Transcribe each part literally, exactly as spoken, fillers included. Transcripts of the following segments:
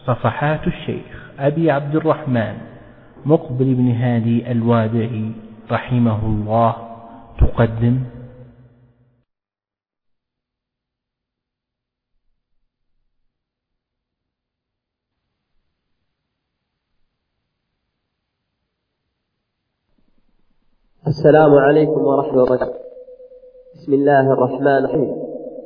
صفحات الشيخ أبي عبد الرحمن مقبل بن هادي الوادعي رحمه الله تقدم السلام عليكم ورحمة الله وبركاته. بسم الله الرحمن الرحيم.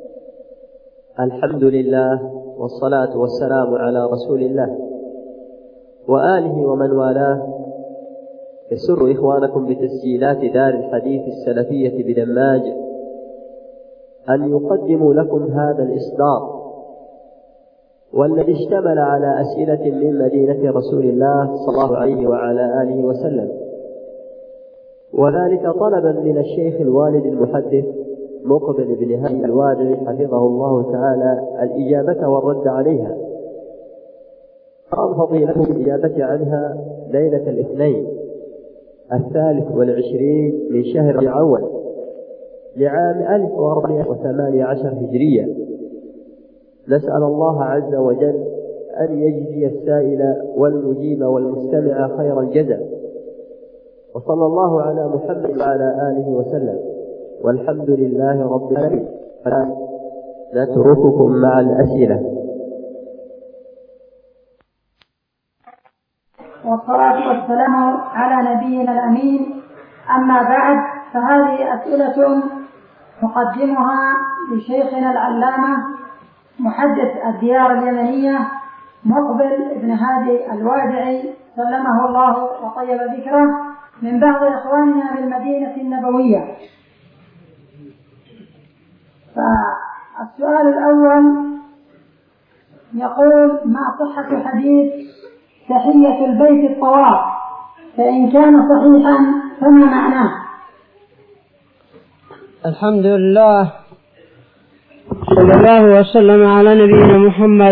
الحمد لله والصلاة والسلام على رسول الله وآله ومن والاه. يسر إخوانكم بتسجيلات دار الحديث السلفية بدماج أن يقدموا لكم هذا الإصدار، والذي اشتمل على أسئلة من مدينة رسول الله صلى الله عليه وعلى آله وسلم، وذلك طلبا من الشيخ الوالد المحدث مقبل بن هادي الوادعي حفظه الله تعالى الإجابة والرد عليها. قام فضيلته بالإجابة عنها ليلة الاثنين الثالث والعشرين من شهر ربيع الأول لعام ألف وأربعمائة وثمانية عشر هجرية. نسأل الله عز وجل أن يجزي السائل والمجيب والمستمع خير الجزاء، وصلى الله على محمد وعلى آله وسلم، والحمد لله رب العالمين. نترككم مع الأسئلة. والصلاة والسلام على نبينا الأمين. أما بعد، فهذه أسئلة نقدمها لشيخنا العلامة محدث الديار اليمنية مقبل بن هادي الوادعي سلمه الله وطيب ذكره، من بعض إخواننا بالمدينة النبوية. فالسؤال الأول يقول: ما صحة حديث تحية البيت الطواف؟ فإن كان صحيحا فما معناه؟ الحمد لله، صلى الله وسلم على نبينا محمد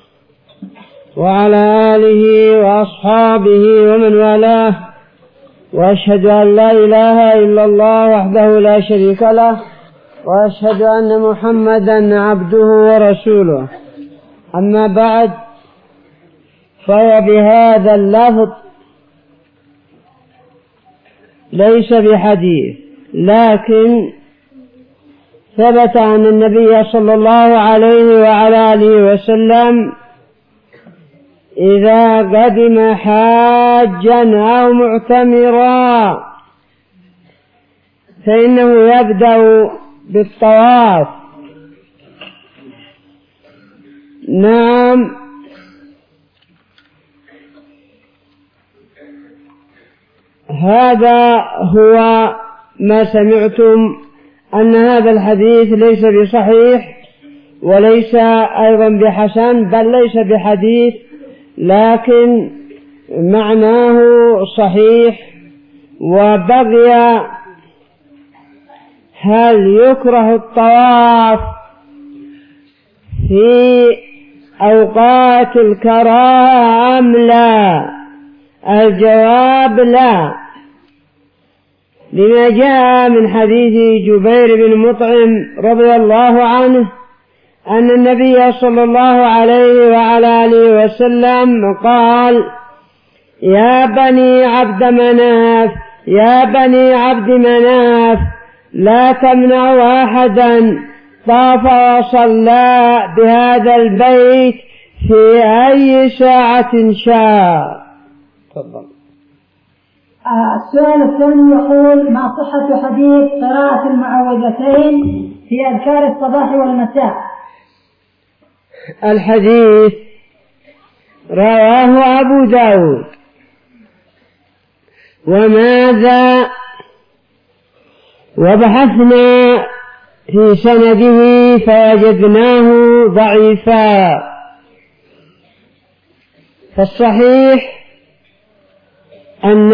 وعلى آله وأصحابه ومن والاه، وأشهد أن لا إله إلا الله وحده لا شريك له، وأشهد أن محمدا عبده ورسوله. أما بعد، فهو بهذا اللفظ ليس بحديث، لكن ثبت أن النبي صلى الله عليه وعلى آله وسلم إذا قدم حاجا أو معتمرا فإنه يبدأ بالطواف. نعم، هذا هو ما سمعتم، أن هذا الحديث ليس بصحيح وليس أيضا بحسن، بل ليس بحديث، لكن معناه صحيح. وبقي هل يكره الطواف في أوقات الكراهة أم لا؟ الجواب لا، لما جاء من حديث جبير بن مطعم رضي الله عنه أن النبي صلى الله عليه وعلى آله وسلم قال: يا بني عبد مناف يا بني عبد مناف لا تمنعوا أحدا طاف وصلى بهذا البيت في أي ساعة شاء. تفضل. السؤال الثاني يقول: ما صحة حديث قراءة المعوذتين في أذكار الصباح والمساء؟ الحديث رواه أبو داود، وماذا وبحثنا في سنده فوجدناه ضعيفا. فالصحيح أن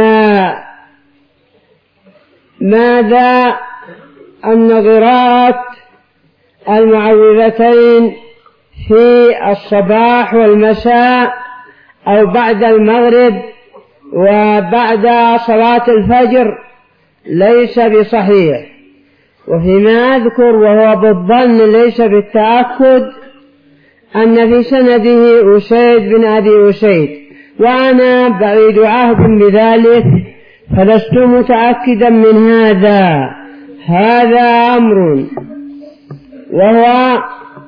ماذا أن قراءة المعوذتين في الصباح والمساء أو بعد المغرب وبعد صلاة الفجر ليس بصحيح. وفيما أذكر وهو بالظن ليس بالتأكد أن في سنده أسيد بن أبي أسيد، وأنا بعيد عهد بذلك فلست متأكدا من هذا. هذا أمر، وهو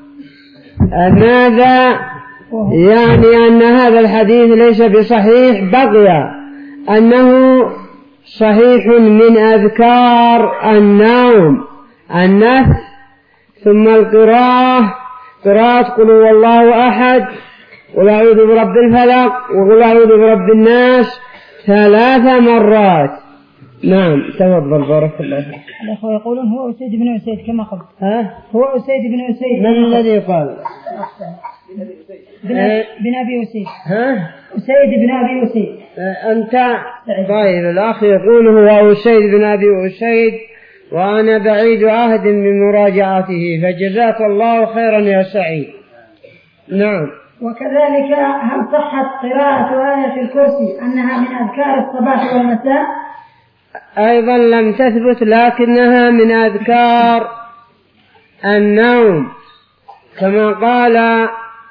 ماذا يعني أن هذا الحديث ليس بصحيح، بقي أنه صحيح من أذكار النوم النفس، ثم القراءة قراءة قل هو الله أحد، قل أعوذ برب الفلق، وقل أعوذ برب الناس ثلاث مرات. نعم تفضل بارك الله فيك. الأخوة يقولون هو أسيد بن أسيد كما قلت. ها؟ هو أسيد بن أسيد. من الذي قال؟ بن, بن أبي أسيد. ها؟ أسيد بن أبي أسيد. أنت طيب. الأخ يقول هو أسيد بن أبي أسيد، وأنا بعيد عهد من مراجعته، فجزاك الله خيرا يا سعيد. نعم. وكذلك هل صحت قراءة آية الكرسي أنها من أذكار الصباح والمساء؟ أيضا لم تثبت، لكنها من أذكار النوم، كما قال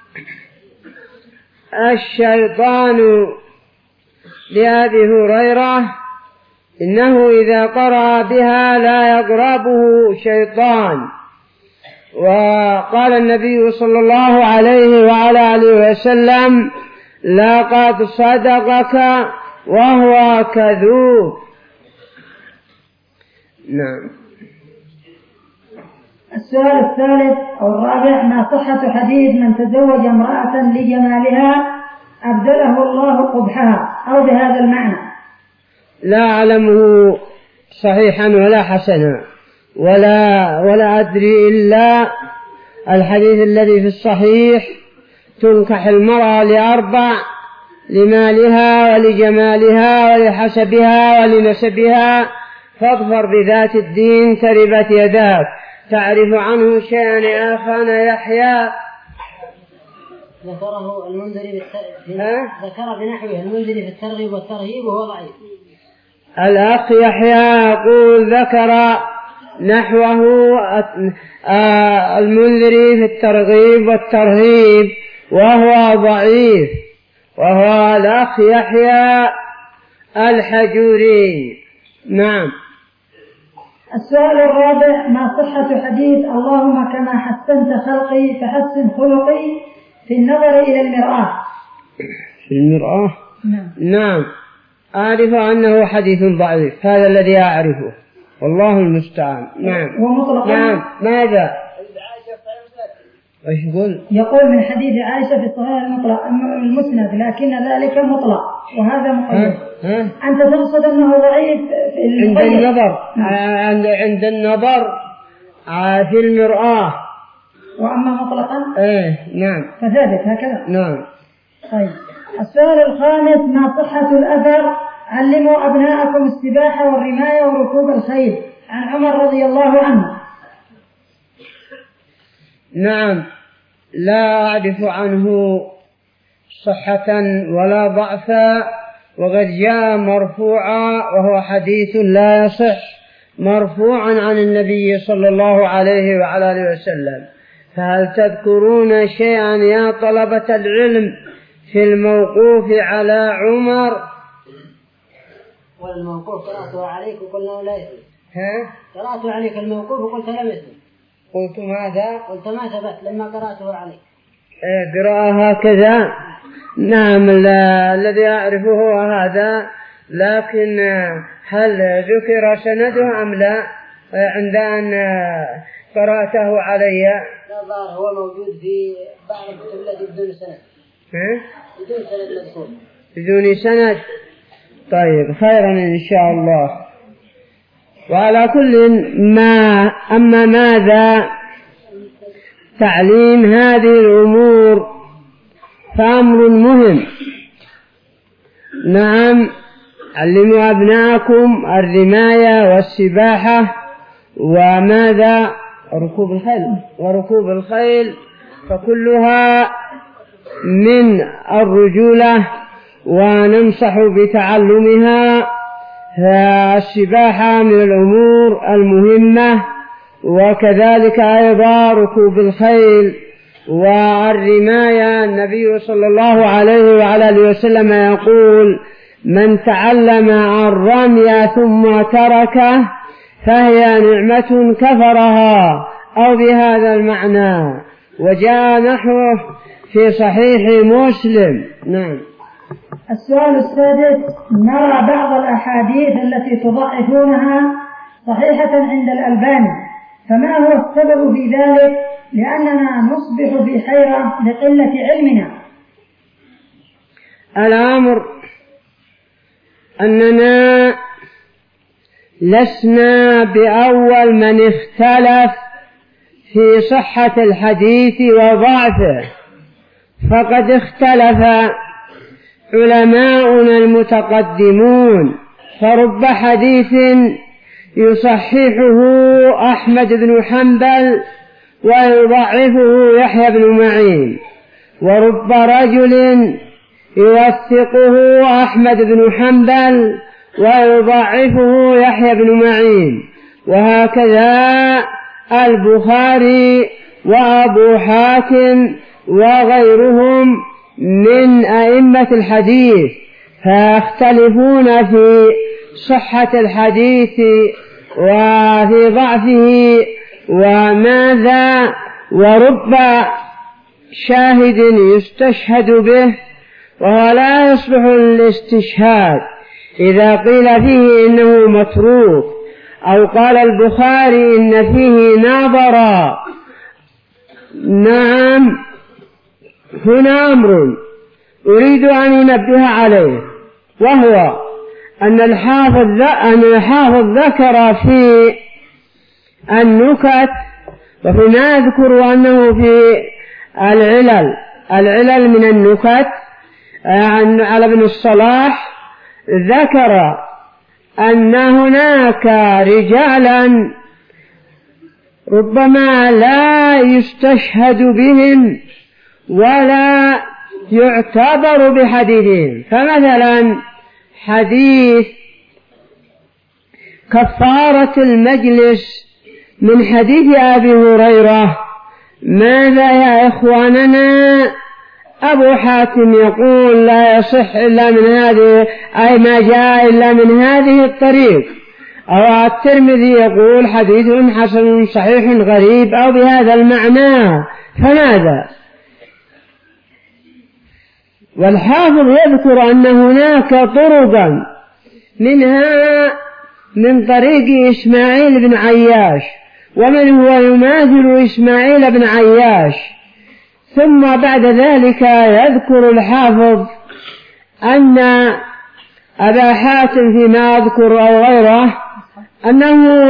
الشيطان لأبي هريرة إنه إذا قرأ بها لا يقربه شيطان. وقال النبي صلى الله عليه وعلى آله وسلم لقد صدقك وهو كذوب. نعم. السؤال الثالث أو الرابع: ما صحة حديث من تزوج امرأة لجمالها أبدله الله قبحها، أو بهذا المعنى؟ لا أعلمه صحيحا ولا حسنا، ولا ولا أدري إلا الحديث الذي في الصحيح: تنكح المرأة لأربع: لمالها ولجمالها ولحسبها ولنسبها، فاظفر بذات الدين تربت يداك. تعرف عنه شيئا يا أخانا يحيى؟ ذكره المنذري ذكر بنحوه المنذري في الترغيب والترهيب وهو ضعيف. الأخ يحيى يقول ذكر نحوه المنذري في الترغيب والترهيب وهو ضعيف، وهو الأخ يحيى الحجوري. نعم. السؤال الرابع: ما صحة حديث اللهم كما حسنت خلقي فحسن خلقي في النظر إلى المرآة؟ في المرآة؟ نعم. نعم أعرف أنه حديث ضعيف، هذا الذي أعرفه، والله المستعان. نعم. ومطلقا؟ نعم. ماذا؟ ايش يقول؟ يقول من حديث عائشة في الصحيح المطلق المسند، لكن ذلك مطلق وهذا مقيد. أنت تقصد أنه ضعيف عند النظر عند عند النظر في المرآة، وأما مطلقا؟ إيه نعم فثابت هكذا. نعم. طيب. السؤال الخامس: ما صحة الأثر علموا أبناءكم السباحة والرماية وركوب الخيل عن عمر رضي الله عنه؟ نعم. لا أعرف عنه صحة ولا ضعفا، وقد جاء مرفوعا وهو حديث لا يصح، مرفوعا عن النبي صلى الله عليه وعلى آله وسلم. فهل تذكرون شيئا يا طلبة العلم في الموقوف على عمر؟ والموقوف قرأته عليك وقلنا لا يثبت. ها؟ قرأته عليك الموقوف وقلت لم يثبت. قلت ماذا؟ قلت ما ثبت لما قرأته عليك. إيه قراءة هكذا. نعم. الذي أعرفه هو هذا، لكن هل ذكر سنده أم لا عند أن قرأته علي؟ لا ظاهر هو موجود في بعض الكتب التي بدون سند. ها؟ بدون سند مذكور. بدون سند. طيب خيرا إن شاء الله. وعلى كل ما أما ماذا تعليم هذه الأمور فأمر مهم. نعم. علموا أبناءكم الرماية والسباحة وماذا ركوب الخيل وركوب الخيل فكلها من الرجولة، وننصح بتعلمها. السباحة من الأمور المهمة، وكذلك أيضا ركوب الخيل، والرماية النبي صلى الله عليه وعلى آله وسلم يقول: من تعلم الرمي ثم تركه فهي نعمة كفرها، أو بهذا المعنى. وجاء نحوه في صحيح مسلم. نعم. السؤال السادس: نرى بعض الأحاديث التي تضعفونها صحيحة عند الألباني، فما هو السبب في ذلك؟ لأننا نصبح في حيرة لقلة علمنا. الأمر أننا لسنا بأول من اختلف في صحة الحديث وضعفه، فقد اختلف علماؤنا المتقدمون، فرب حديث يصححه أحمد بن حنبل ويضعفه يحيى بن معين، ورب رجل يوثقه أحمد بن حنبل ويضعفه يحيى بن معين، وهكذا البخاري وأبو حاتم وغيرهم من أئمة الحديث، فيختلفون في صحة الحديث وفي ضعفه وماذا، ورب شاهد يستشهد به وهو لا يصلح الاستشهاد إذا قيل فيه إنه متروك، أو قال البخاري إن فيه ناظرا. نعم، هنا أمر أريد أن أنبه عليه، وهو أن الحافظ أن الحافظ ذكر في النكت، وفيما يذكر أنه في العلل العلل من النكت على ابن الصلاح، ذكر أن هناك رجالا ربما لا يستشهد بهم ولا يعتبر بحديثهم. فمثلا حديث كفارة المجلس من حديث أبي هريرة، ماذا يا إخواننا؟ أبو حاتم يقول لا يصح إلا من هذه، أي ما جاء إلا من هذه الطريق، أو الترمذي يقول حديث حسن صحيح غريب، أو بهذا المعنى. فماذا؟ والحافظ يذكر أن هناك طرقا، منها من طريق إسماعيل بن عياش، ومن هو يماثل إسماعيل بن عياش. ثم بعد ذلك يذكر الحافظ أن أبا حاتم فيما أذكر أو غيره أنه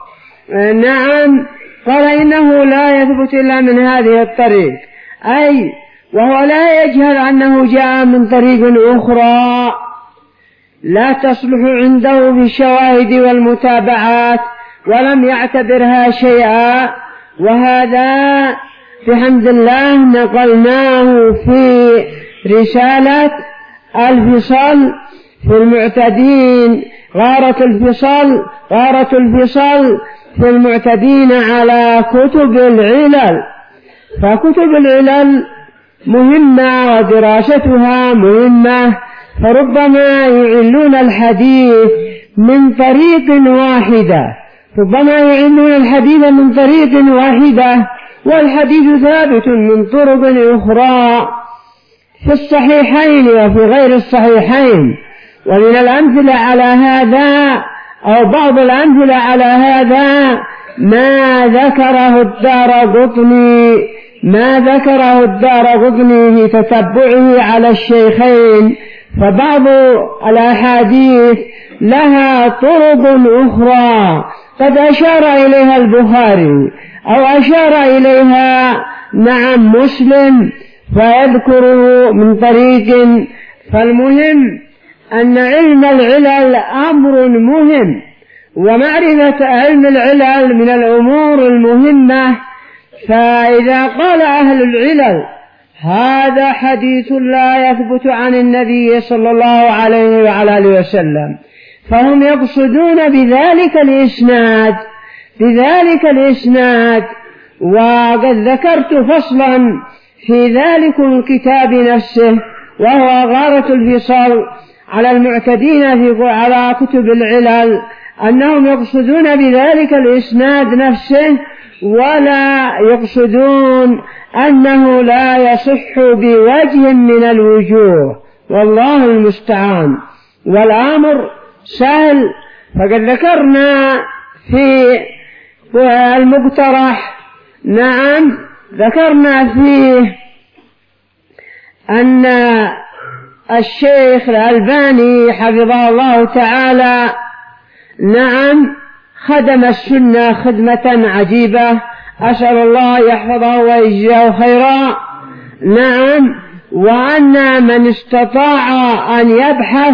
نعم قال إنه لا يثبت إلا من هذه الطريق، أي وهو لا يجهل أنه جاء من طريق أخرى لا تصلح عنده في الشواهد والمتابعات، ولم يعتبرها شيئا. وهذا بحمد الله نقلناه في رسالة الفصل في المعتدين، غارة الفصل غارة الفصل في المعتدين على كتب العلل. فكتب العلل مهمة ودراستها مهمة، فربما يعلون الحديث من طريق واحدة ربما يعلون الحديث من طريق واحدة والحديث ثابت من طرق أخرى في الصحيحين وفي غير الصحيحين. ومن الأمثلة على هذا أو بعض الأمثلة على هذا ما ذكره الدارقطني ما ذكره الدارقطني في تتبعه على الشيخين. فبعض الأحاديث لها طرق أخرى قد أشار إليها البخاري أو أشار إليها نعم مسلم فيذكره من طريق. فالمهم أن علم العلل أمر مهم، ومعرفة علم العلل من الأمور المهمة. فإذا قال أهل العلل هذا حديث لا يثبت عن النبي صلى الله عليه وعلى آله وسلم، فهم يقصدون بذلك الإسناد بذلك الإسناد وقد ذكرت فصلا في ذلك الكتاب نفسه، وهو غارة الفصال على المعتدين في على كتب العلل، أنهم يقصدون بذلك الإسناد نفسه، ولا يقصدون أنه لا يصح بوجه من الوجوه، والله المستعان. والأمر سهل. فقد ذكرنا في المقترح، نعم ذكرنا فيه أن الشيخ الألباني حفظه الله تعالى نعم خدم السنة خدمة عجيبة، أسأل الله يحفظه ويجزيه خيرا. نعم، وأن من استطاع أن يبحث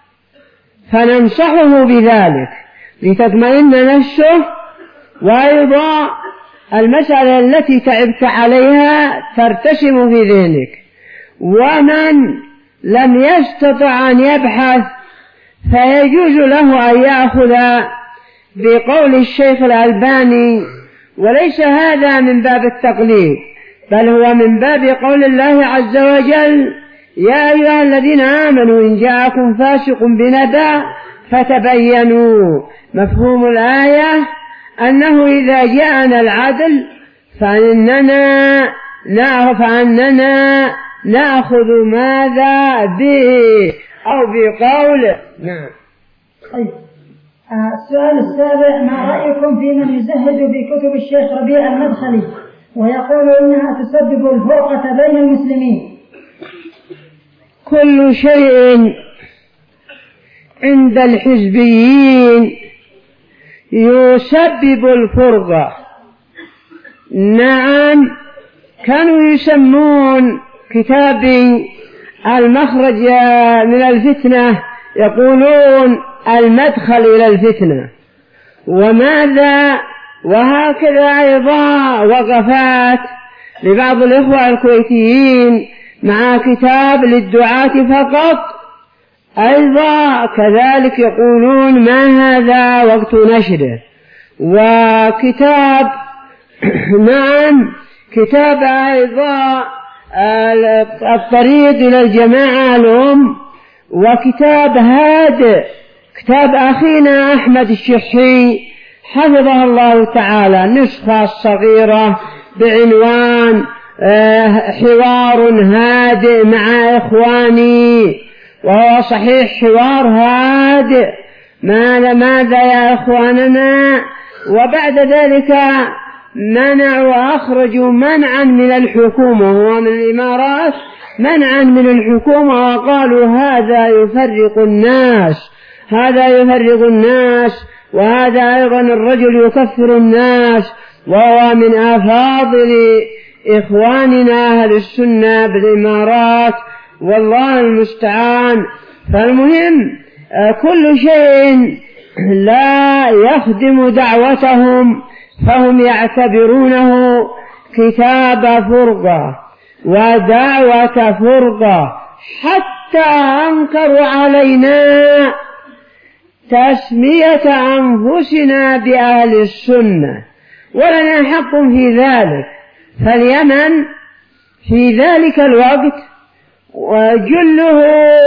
فننصحه بذلك لتطمئن نفسه، وأيضا المسألة التي تعبت عليها ترتسم في ذهنك. ومن لم يستطع أن يبحث فيجوز له أن يأخذ بقول الشيخ الألباني، وليس هذا من باب التقليد، بل هو من باب قول الله عز وجل: يا أيها الذين آمنوا إن جاءكم فاسق بنبأ فتبينوا. مفهوم الآية أنه إذا جاءنا العدل فإننا فأننا نأخذ ماذا به أو بقوله. نعم. طيب، السؤال السابع: ما رأيكم في من يزهد في كتب الشيخ ربيع المدخلي ويقول إنها تسبب الفرقة بين المسلمين؟ كل شيء عند الحزبيين يسبب الفرقة. نعم، كانوا يسمون كتابي المخرج من الفتنة يقولون المدخل إلى الفتنة. وماذا؟ وهكذا أيضا وقفات لبعض الإخوة الكويتيين مع كتاب للدعاة فقط، أيضا كذلك يقولون ما هذا وقت نشره. وكتاب نعم كتاب أيضا الطريق إلى الجماعة الأم، وكتاب هادئ كتاب أخينا أحمد الشحي حفظه الله تعالى، النسخة الصغيرة بعنوان حوار هادئ مع إخواني، وهو صحيح حوار هادئ. ماذا ماذا يا إخواننا؟ وبعد ذلك منعوا وأخرجوا منعا من الحكومة ومن الإمارات، منعا من الحكومة، وقالوا هذا يفرق الناس، هذا يفرق الناس، وهذا أيضا الرجل يكفر الناس، وهو من أفاضل إخواننا أهل السنة بالإمارات، والله المستعان. فالمهم كل شيء لا يخدم دعوتهم فهم يعتبرونه كتاب فرقة ودعوة فرقة، حتى أنكروا علينا تسمية أنفسنا بأهل السنة، ولنا حق في ذلك. فاليمن في ذلك الوقت وجله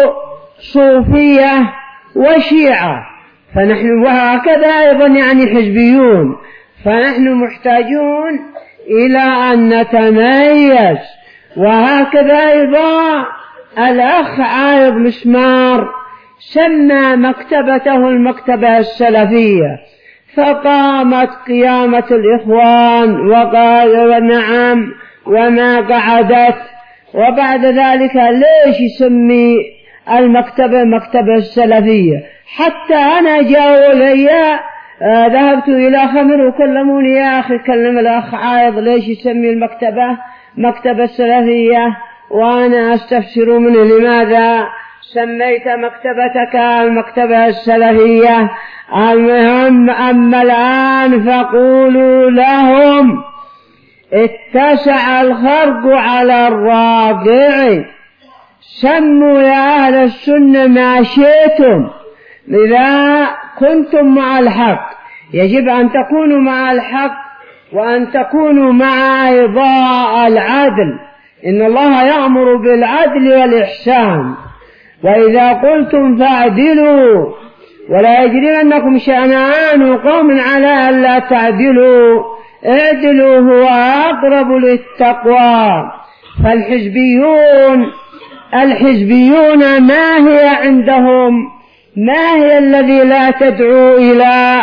صوفية وشيعة، فنحن وهكذا أيضا يعني حزبيون، فنحن محتاجون إلى أن نتميز. وهكذا أيضا الأخ عايض مسمار سمى مكتبته المكتبة السلفية، فقامت قيامة الإخوان وقال نعم وما قعدت. وبعد ذلك ليش يسمي المكتبة مكتبة السلفية؟ حتى أنا جاءوا لي آه ذهبت إلى خمر وكلموني: يا أخي كلم الأخ عايض ليش يسمي المكتبة مكتبة السلفية؟ وأنا أستفسر منه: لماذا سميت مكتبتك المكتبة السلفية؟ المهم أما الآن فقولوا لهم: اتسع الخرق على الراقع، سموا يا أهل السنة ما شئتم، إذا كنتم مع الحق يجب أن تكونوا مع الحق وأن تكونوا مع إضاء العدل، إن الله يأمر بالعدل والإحسان، وإذا قلتم فاعدلوا ولا يجرمنكم شنآن قوم على ألا تعدلوا اعدلوا هو أقرب للتقوى. فالحزبيون الحزبيون ما هي عندهم؟ ما هي الذي لا تدعو إلى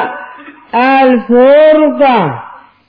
الفرقة؟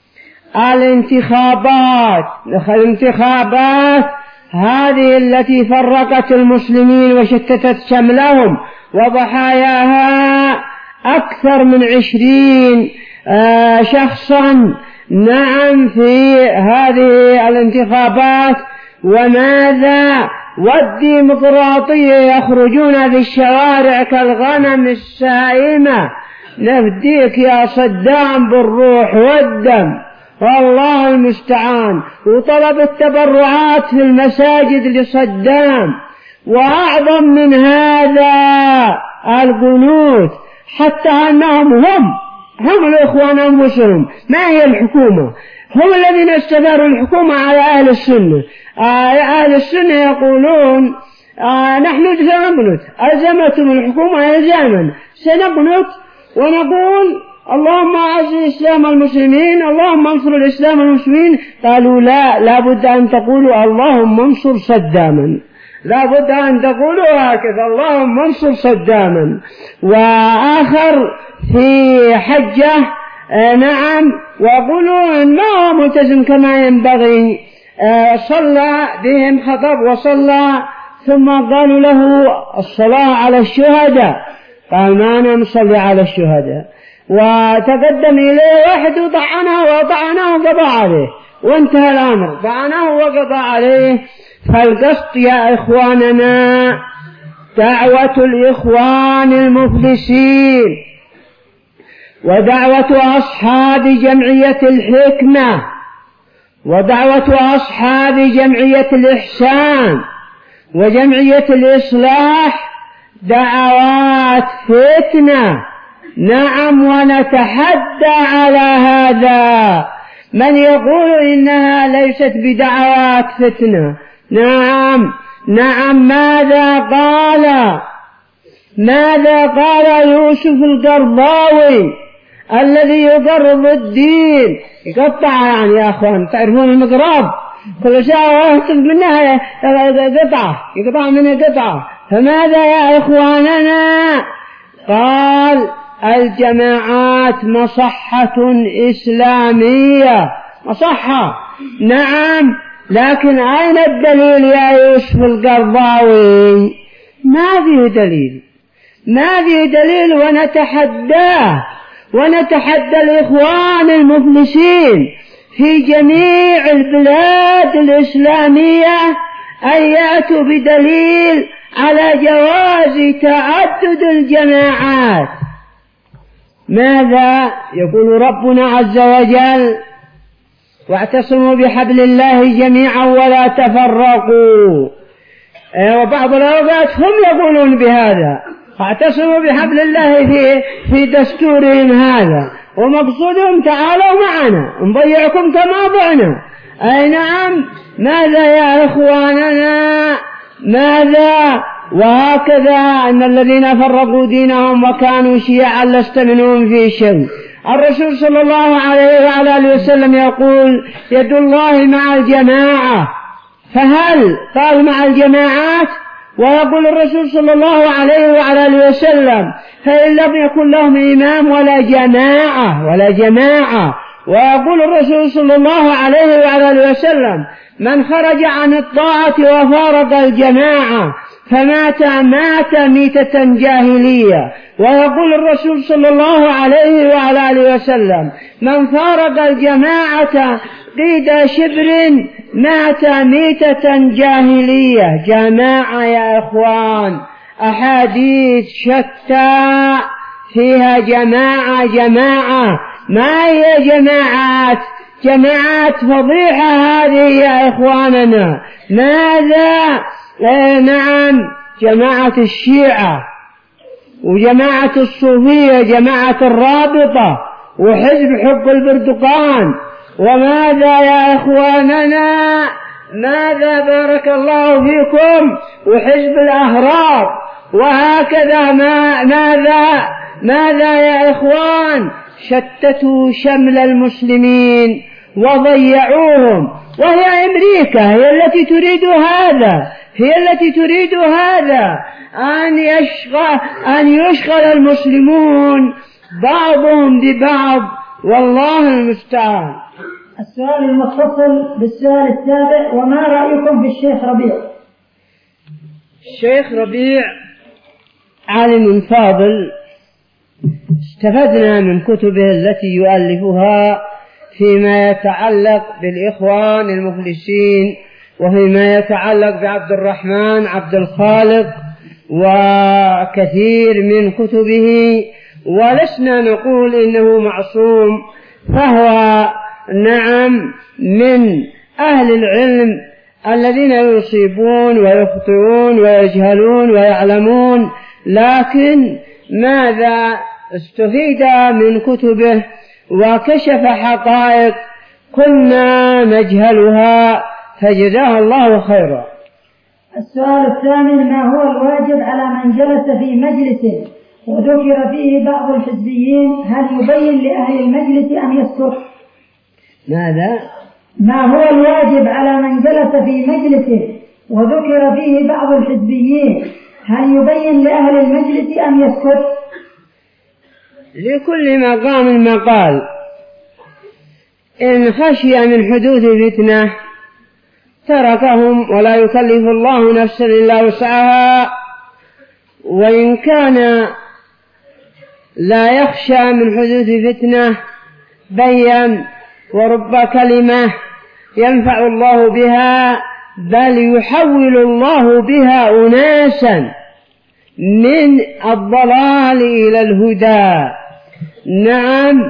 الانتخابات. الانتخابات هذه التي فرقت المسلمين وشتتت شملهم، وضحاياها أكثر من عشرين شخصا نعم في هذه الانتخابات. وماذا؟ والديمقراطية يخرجون في الشوارع كالغنم السائمة، نفديك يا صدام بالروح والدم والله المستعان. وطلب التبرعات في المساجد لصدام. وأعظم من هذا القنوت، حتى أنهم هم هم الإخوان أنفسهم، ما هي الحكومة، هم الذين استثاروا الحكومة على أهل السنة. آه أهل السنة يقولون آه نحن سنقنت، ألزمتم الحكومة إلزاما، سنقنت ونقول اللهم أعز الإسلام المسلمين، اللهم انصر الإسلام المسلمين. قالوا لا، لا بد أن تقولوا اللهم انصر صداما، لا بد أن تقولوا هكذا اللهم انصر صداما. وآخر في حجة آه نعم ويقولون ما هو ملتزم كما ينبغي، آه صلى بهم خطب وصلى، ثم قالوا له الصلاة على الشهداء، قال ما أنا مصلي على الشهداء. وتقدم إليه واحد وطعنه وطعنه وقضى عليه، وانتهى الأمر، طعنه وقضى عليه. فالقصد يا إخواننا دعوة الإخوان المفلسين ودعوة أصحاب جمعية الحكمة ودعوة أصحاب جمعية الإحسان وجمعية الإصلاح دعوات فتنة. نعم، ونتحدى على هذا من يقول إنها ليست بدعوات فتنة. نعم نعم ماذا قال ماذا قال يوسف القرضاوي الذي يقرض الدين؟ يقطع يعني يا أخوان، تعرفون المقراض كل ساعة يحسب منها قطعة، يقطع منها قطعة. فماذا يا إخواننا؟ قال الجماعات مصحة إسلامية، مصحة. نعم، لكن أين الدليل يا يوسف القرضاوي؟ ما في دليل، ما في دليل. ونتحداه ونتحدى الإخوان المفلسين في جميع البلاد الإسلامية أن يأتوا بدليل على جواز تعدد الجماعات. ماذا يقول ربنا عز وجل؟ واعتصموا بحبل الله جميعا ولا تفرقوا. وبعض الأوقات هم يقولون بهذا، واعتصموا بحبل الله في في دستورهم هذا، ومقصودهم تعالوا معنا نضيعكم كما ضعنا. أي نعم، ماذا يا إخواننا؟ ماذا؟ وهكذا أن الذين فرقوا دينهم وكانوا شيعا لست منهم في شيء. الرسول صلى الله عليه وعلى آله وسلم يقول يد الله مع الجماعة، فهل قال مع الجماعات؟ ويقول الرسول صلى الله عليه وعلى آله وسلم فإن لم يكن لهم إمام ولا جماعة ولا جماعة. ويقول الرسول صلى الله عليه وعلى آله وسلم من خرج عن الطاعة وفارق الجماعة فمات مات ميتة جاهلية. ويقول الرسول صلى الله عليه وعلى آله وسلم من فارق الجماعة قيد شبر مات ميتة جاهلية. جماعة يا إخوان، أحاديث شتى فيها جماعة جماعة. ما هي جماعات؟ جماعات فضيحة هذه يا إخواننا. ماذا؟ آه نعم، جماعة الشيعة وجماعة الصوفية، جماعة الرابطة وحزب حب البرتقال وماذا يا إخواننا؟ ماذا بارك الله فيكم؟ وحزب الأحرار، وهكذا ما ماذا ماذا يا إخوان؟ شتتوا شمل المسلمين وضيعوهم، وهي أمريكا هي التي تريد هذا، هي التي تريد هذا، أن يشغل أن يشغل المسلمون بعضهم ببعض، والله المستعان. السؤال المتصل بالسؤال السابق: وما رأيكم في الشيخ ربيع؟ الشيخ ربيع عالم فاضل، استفدنا من كتبه التي يؤلفها فيما يتعلق بالإخوان المفلسين، وفيما يتعلق بعبد الرحمن عبد الخالق، وكثير من كتبه، ولسنا نقول إنه معصوم، فهو نعم من أهل العلم الذين يصيبون ويخطئون ويجهلون ويعلمون، لكن ماذا استفيد من كتبه وكشف حقائق كنا نجهلها، فجزاه الله خيرا. السؤال الثامن: ما هو الواجب على من جلس في مجلس وذكر فيه بعض الحزبيين، هل يبين لأهل المجلس أم يسكت؟ ماذا؟ ما هو الواجب على من جلس في مجلس وذكر فيه بعض الحزبيين، هل يبين لأهل المجلس أم يسكت؟ لكل مقام مقال. إن خشي من حدوث فتنة تركهم، ولا يكلف الله نفسا إلا وسعها، وإن كان لا يخشى من حدوث فتنة بين، ورب كلمة ينفع الله بها، بل يحول الله بها أناسا من الضلال إلى الهدى. نعم،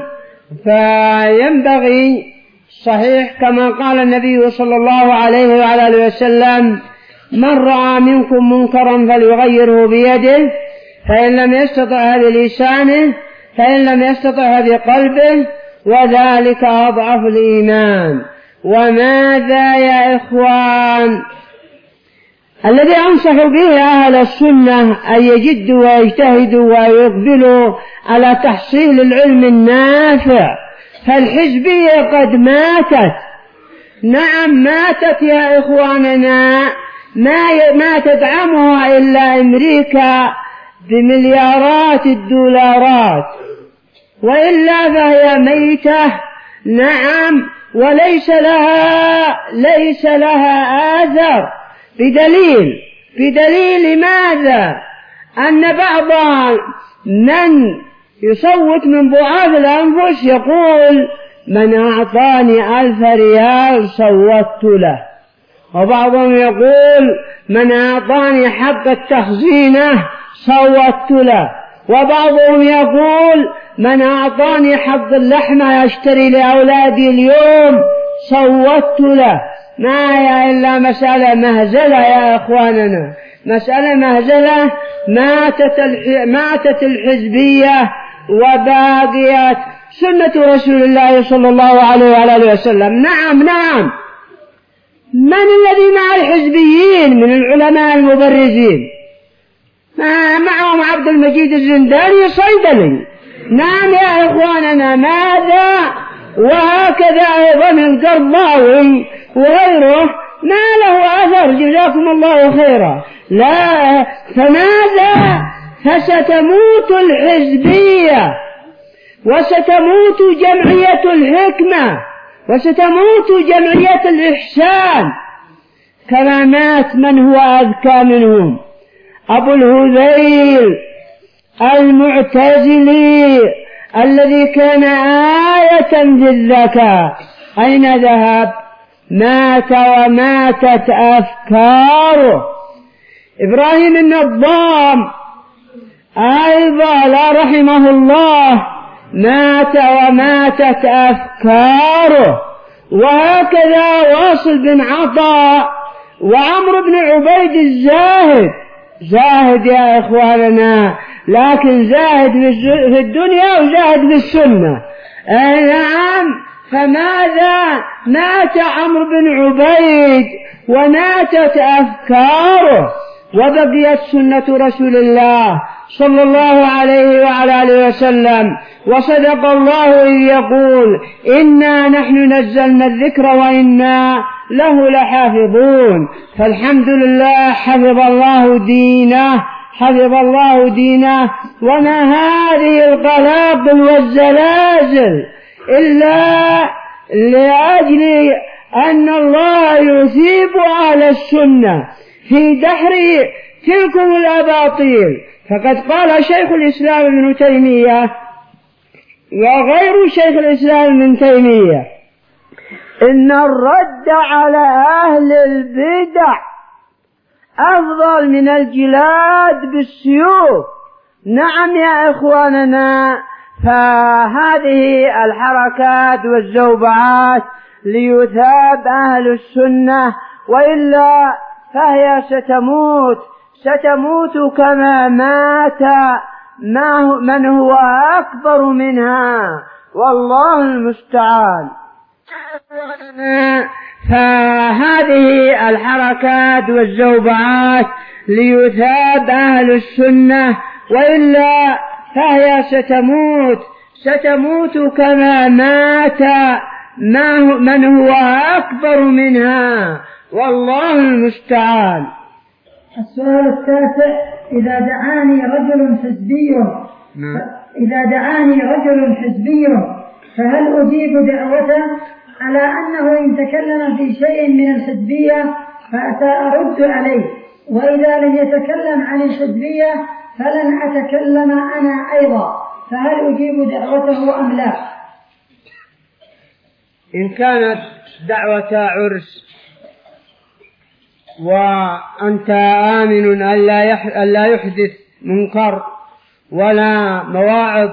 فينبغي صحيح كما قال النبي صلى الله عليه وعلى آله وسلم: من رأى منكم منكرا فليغيره بيده، فإن لم يستطع بلسانه، فإن لم يستطع بقلبه، وذلك أضعف الإيمان. وماذا يا إخوان؟ الذي أنصح به أهل السنة أن يجدوا ويجتهدوا ويقبلوا على تحصيل العلم النافع، فالحزبية قد ماتت. نعم ماتت يا إخواننا، ما ما تدعمها إلا أمريكا بمليارات الدولارات، وإلا فهي ميتة. نعم، وليس لها ليس لها آثر، بدليل بدليل ماذا؟ أن بعض من يصوت من ضعاف الأنفس يقول: من أعطاني ألف ريال صوتت له، وبعضهم يقول: من أعطاني حق التخزينة صوتت له، وبعضهم يقول: من أعطاني حق اللحمة يشتري لأولادي اليوم صوتت له. ما هي إلا مسألة مهزلة يا إخواننا، مسألة مهزلة. ماتت ماتت الحزبية وباقيت سنة رسول الله صلى الله عليه وآله وسلم. نعم نعم، من الذي مع الحزبيين من العلماء المبرزين؟ معهم عبد المجيد الزنداني صيدلي. نعم يا إخواننا، ماذا؟ وهكذا أيضا القرضاوي وغيره ما له أثر، جزاكم الله خيرا. لا، فماذا؟ فستموت الحزبية، وستموت جمعية الحكمة، وستموت جمعية الإحسان، كما مات من هو أذكى منهم، أبو الهذيل المعتزلي الذي كان آية في الذكاء. أين ذهب؟ مات وماتت أفكاره. إبراهيم النظام أيضا لا رحمه الله، مات وماتت أفكاره. وهكذا واصل بن عطاء وعمرو بن عبيد الزاهد. زاهد يا إخواننا، لكن زاهد في الدنيا وزاهد في السنة. نعم، فماذا مات عمرو بن عبيد وماتت أفكاره وبقيت سنة رسول الله صلى الله عليه وعلى آله وسلم. وصدق الله إذ يقول إنا نحن نزلنا الذكر وإنا له لحافظون. فالحمد لله حفظ الله دينه حفظ الله دينه. وما هذه القلاقل والزلازل إلا لأجل أن الله يثيب أهل السنة في دحر تلكم الأباطيل. فقد قال شيخ الإسلام ابن تيمية وغير شيخ الإسلام ابن تيمية إن الرد على أهل البدع أفضل من الجلاد بالسيوف. نعم يا إخواننا، فهذه الحركات والزوبعات ليثاب أهل السنة، وإلا فهي ستموت ستموت كما مات من هو أكبر منها، والله المستعان. فهذه الحركات والزوبعات ليثاب أهل السنة، وإلا فهي ستموت ستموت كما مات من هو أكبر منها، والله المستعان. السؤال التاسع: إذا دعاني رجل حزبي إذا دعاني رجل حزبي فهل أجيب دعوته على أنه إن تكلم في شيء من الحزبية فسأرد عليه، وإذا لم يتكلم عن الحزبية فلن أتكلم أنا أيضا، فهل أجيب دعوته أم لا؟ إن كانت دعوة عرس وأنت آمن أن لا يحدث منكر ولا مواعظ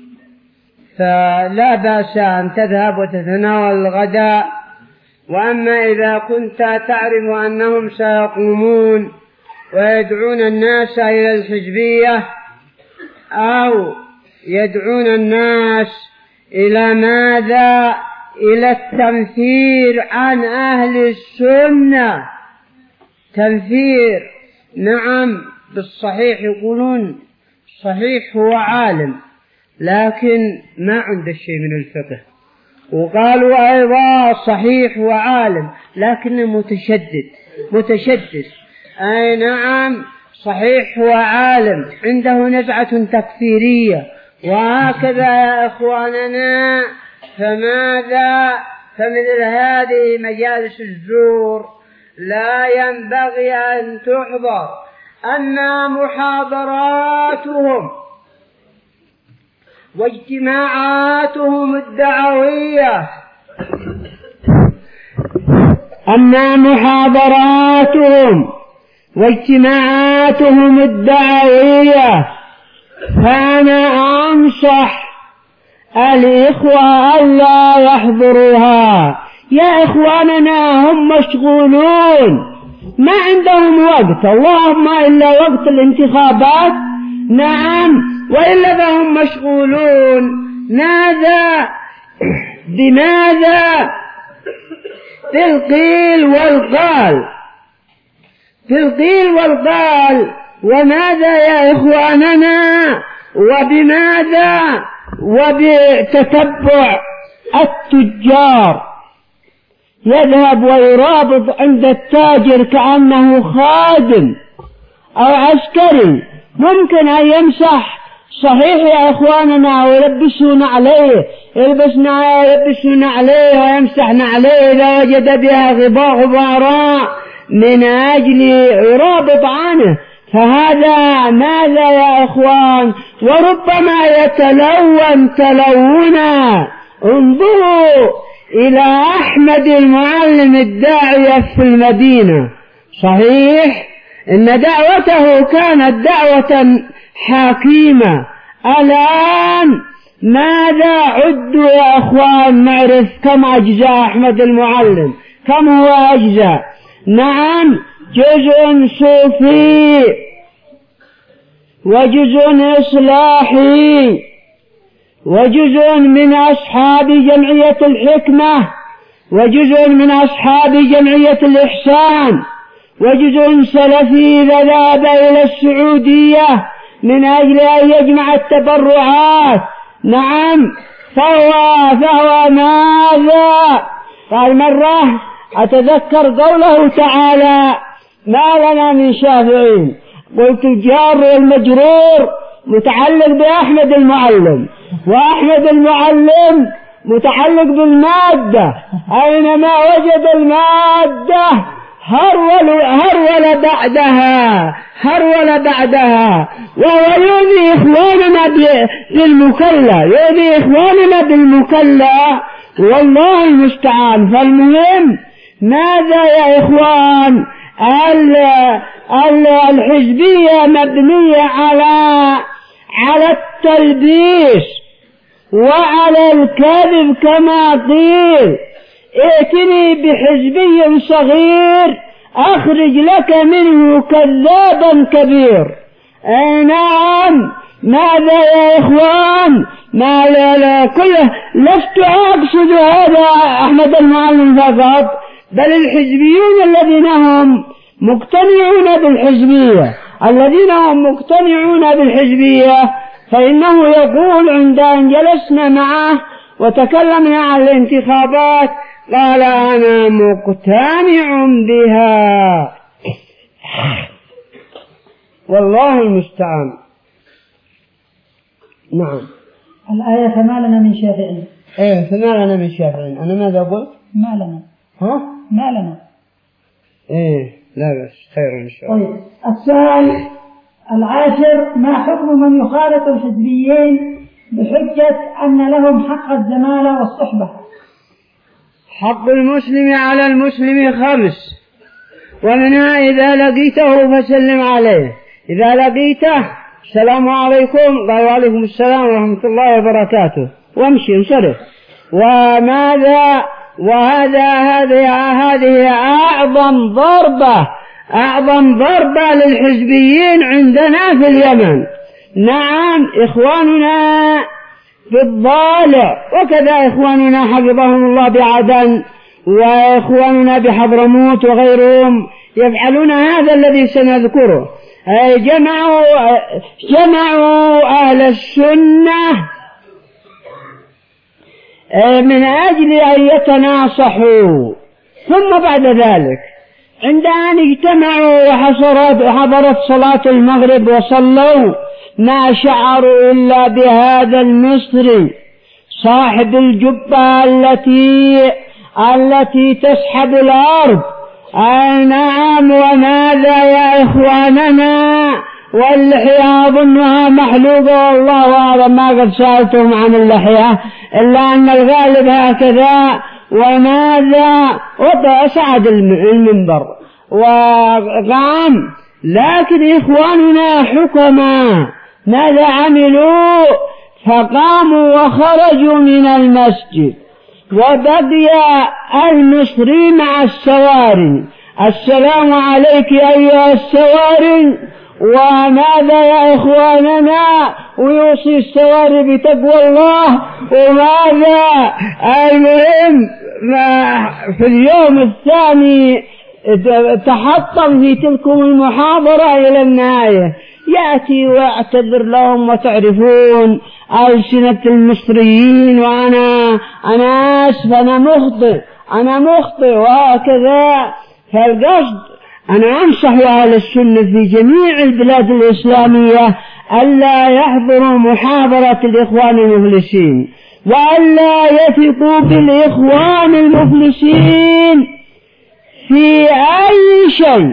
فلا بأس أن تذهب وتتناول الغداء. وأما إذا كنت تعرف أنهم سيقومون ويدعون الناس إلى الحزبية أو يدعون الناس إلى ماذا؟ إلى التنفير عن أهل السنة، تنفير. نعم بالصحيح يقولون صحيح هو عالم لكن ما عنده شيء من الفقه، وقالوا أيضا صحيح هو عالم لكنه متشدد متشدد أي نعم صحيح هو عالم عنده نزعة تكفيرية، وهكذا يا إخواننا. فماذا؟ فمثل هذه مجالس الزور لا ينبغي أن تحضر. أما محاضراتهم واجتماعاتهم الدعوية أما محاضراتهم واجتماعاتهم الدعوية فأنا أنصح الإخوة ألا يحضروها. يا إخواننا هم مشغولون ما عندهم وقت، اللهم إلا وقت الانتخابات. نعم وإلا فهم مشغولون. ماذا؟ بماذا؟ بالقيل والقال بالقيل والقال. وماذا يا إخواننا؟ وبماذا؟ وبتتبع التجار، يذهب ويرابط عند التاجر كأنه خادم أو عسكري، ممكن أن يمسح. صحيح يا إخواننا ويلبسون عليه يلبسنا يلبسون عليه ويمسحنا عليه إذا وجد بها غبار غباراء من أجل يرابط عنه. فهذا ماذا يا إخوان؟ وربما يتلون تلونا. انظروا إلى أحمد المعلم الداعية في المدينة، صحيح إن دعوته كانت دعوة حكيمة. الآن ماذا عدوا يا أخوان؟ نعرف كم أجزاء أحمد المعلم، كم هو أجزاء؟ نعم جزء صوفي وجزء إصلاحي وجزء من أصحاب جمعية الحكمة، وجزء من أصحاب جمعية الإحسان، وجزء سلفي ذهب إلى السعودية من أجل أن يجمع التبرعات. نعم، فهو فهو ماذا قال مرة أتذكر قوله تعالى ما لنا من شافعين، قلت الجار والمجرور متعلق بأحمد المعلم، وأحمد المعلم متعلق بالمادة، أينما وجد المادة هرول هرول بعدها هرول بعدها وهو يؤذي إخواننا بالمكلا، يؤذي إخواننا بالمكلا، والله المستعان. فالمهم ماذا يا إخوان؟ الحزبية مبنية على على التلبيس وعلى الكذب كما قيل. ائتني بحزبي صغير أخرج لك منه كذابا كبير. أي نعم، ماذا يا إخوان؟ ما لا لا كله لست أقصد هذا أحمد المعلم فقط، بل الحزبيون الذين هم مقتنعون بالحزبية الذين هم مقتنعون بالحزبية فإنه يقول عند أن جلسنا معه وتكلمنا عن الانتخابات قال أنا مقتنع بها. والله المستعان. نعم. الآية فما لنا من شافعين. إيه فما لنا من شافعين. أنا ماذا قلت؟ ما لنا. ها؟ ما لنا. إيه لا بس خير إن شاء الله. طيب السؤال العاشر ما حكم من يخالط الحزبيين بحجة أن لهم حق الزمالة والصحبة؟ حق المسلم على المسلم خمس، ومنها إذا لقيته فسلم عليه. إذا لقيته السلام عليكم قال وعليكم السلام ورحمة الله وبركاته وامشي انصرف. وماذا وهذا هذه هذه أعظم ضربة أعظم ضربة للحزبيين عندنا في اليمن. نعم إخواننا في الضالع وكذا إخواننا حفظهم الله بعدن وإخواننا بحضرموت وغيرهم يفعلون هذا الذي سنذكره. جمعوا جمعوا أهل السنة من أجل أن يتناصحوا، ثم بعد ذلك عند أن اجتمعوا وحضرت صلاة المغرب وصلوا ما شعروا إلا بهذا المصري صاحب الجبة التي التي تسحب الأرض. أي نعم. وماذا يا إخواننا؟ واللحية أظنها محلوقة والله أعلم، ما قد سألتهم عن اللحية إلا أن الغالب هكذا. وماذا وصعد المنبر وقام، لكن إخواننا حكما ماذا عملوا؟ فقاموا وخرجوا من المسجد وبقي المصري مع السواري. السلام عليك أيها السواري. وماذا يا إخواننا؟ ويوصي السواري بتقوى الله. وماذا المهم في اليوم الثاني تحطم في تلك المحاضرة إلى النهاية، يأتي ويعتذر لهم وتعرفون ألسنة المصريين وأنا أنا آسف أنا مخطئ أنا مخطئ وهكذا. فالقصد أنا أنصح أهل السنة في جميع البلاد الإسلامية ألا يحضروا محاضرة الإخوان المفلسين وألا يثقوا بالإخوان المفلسين في أي شيء.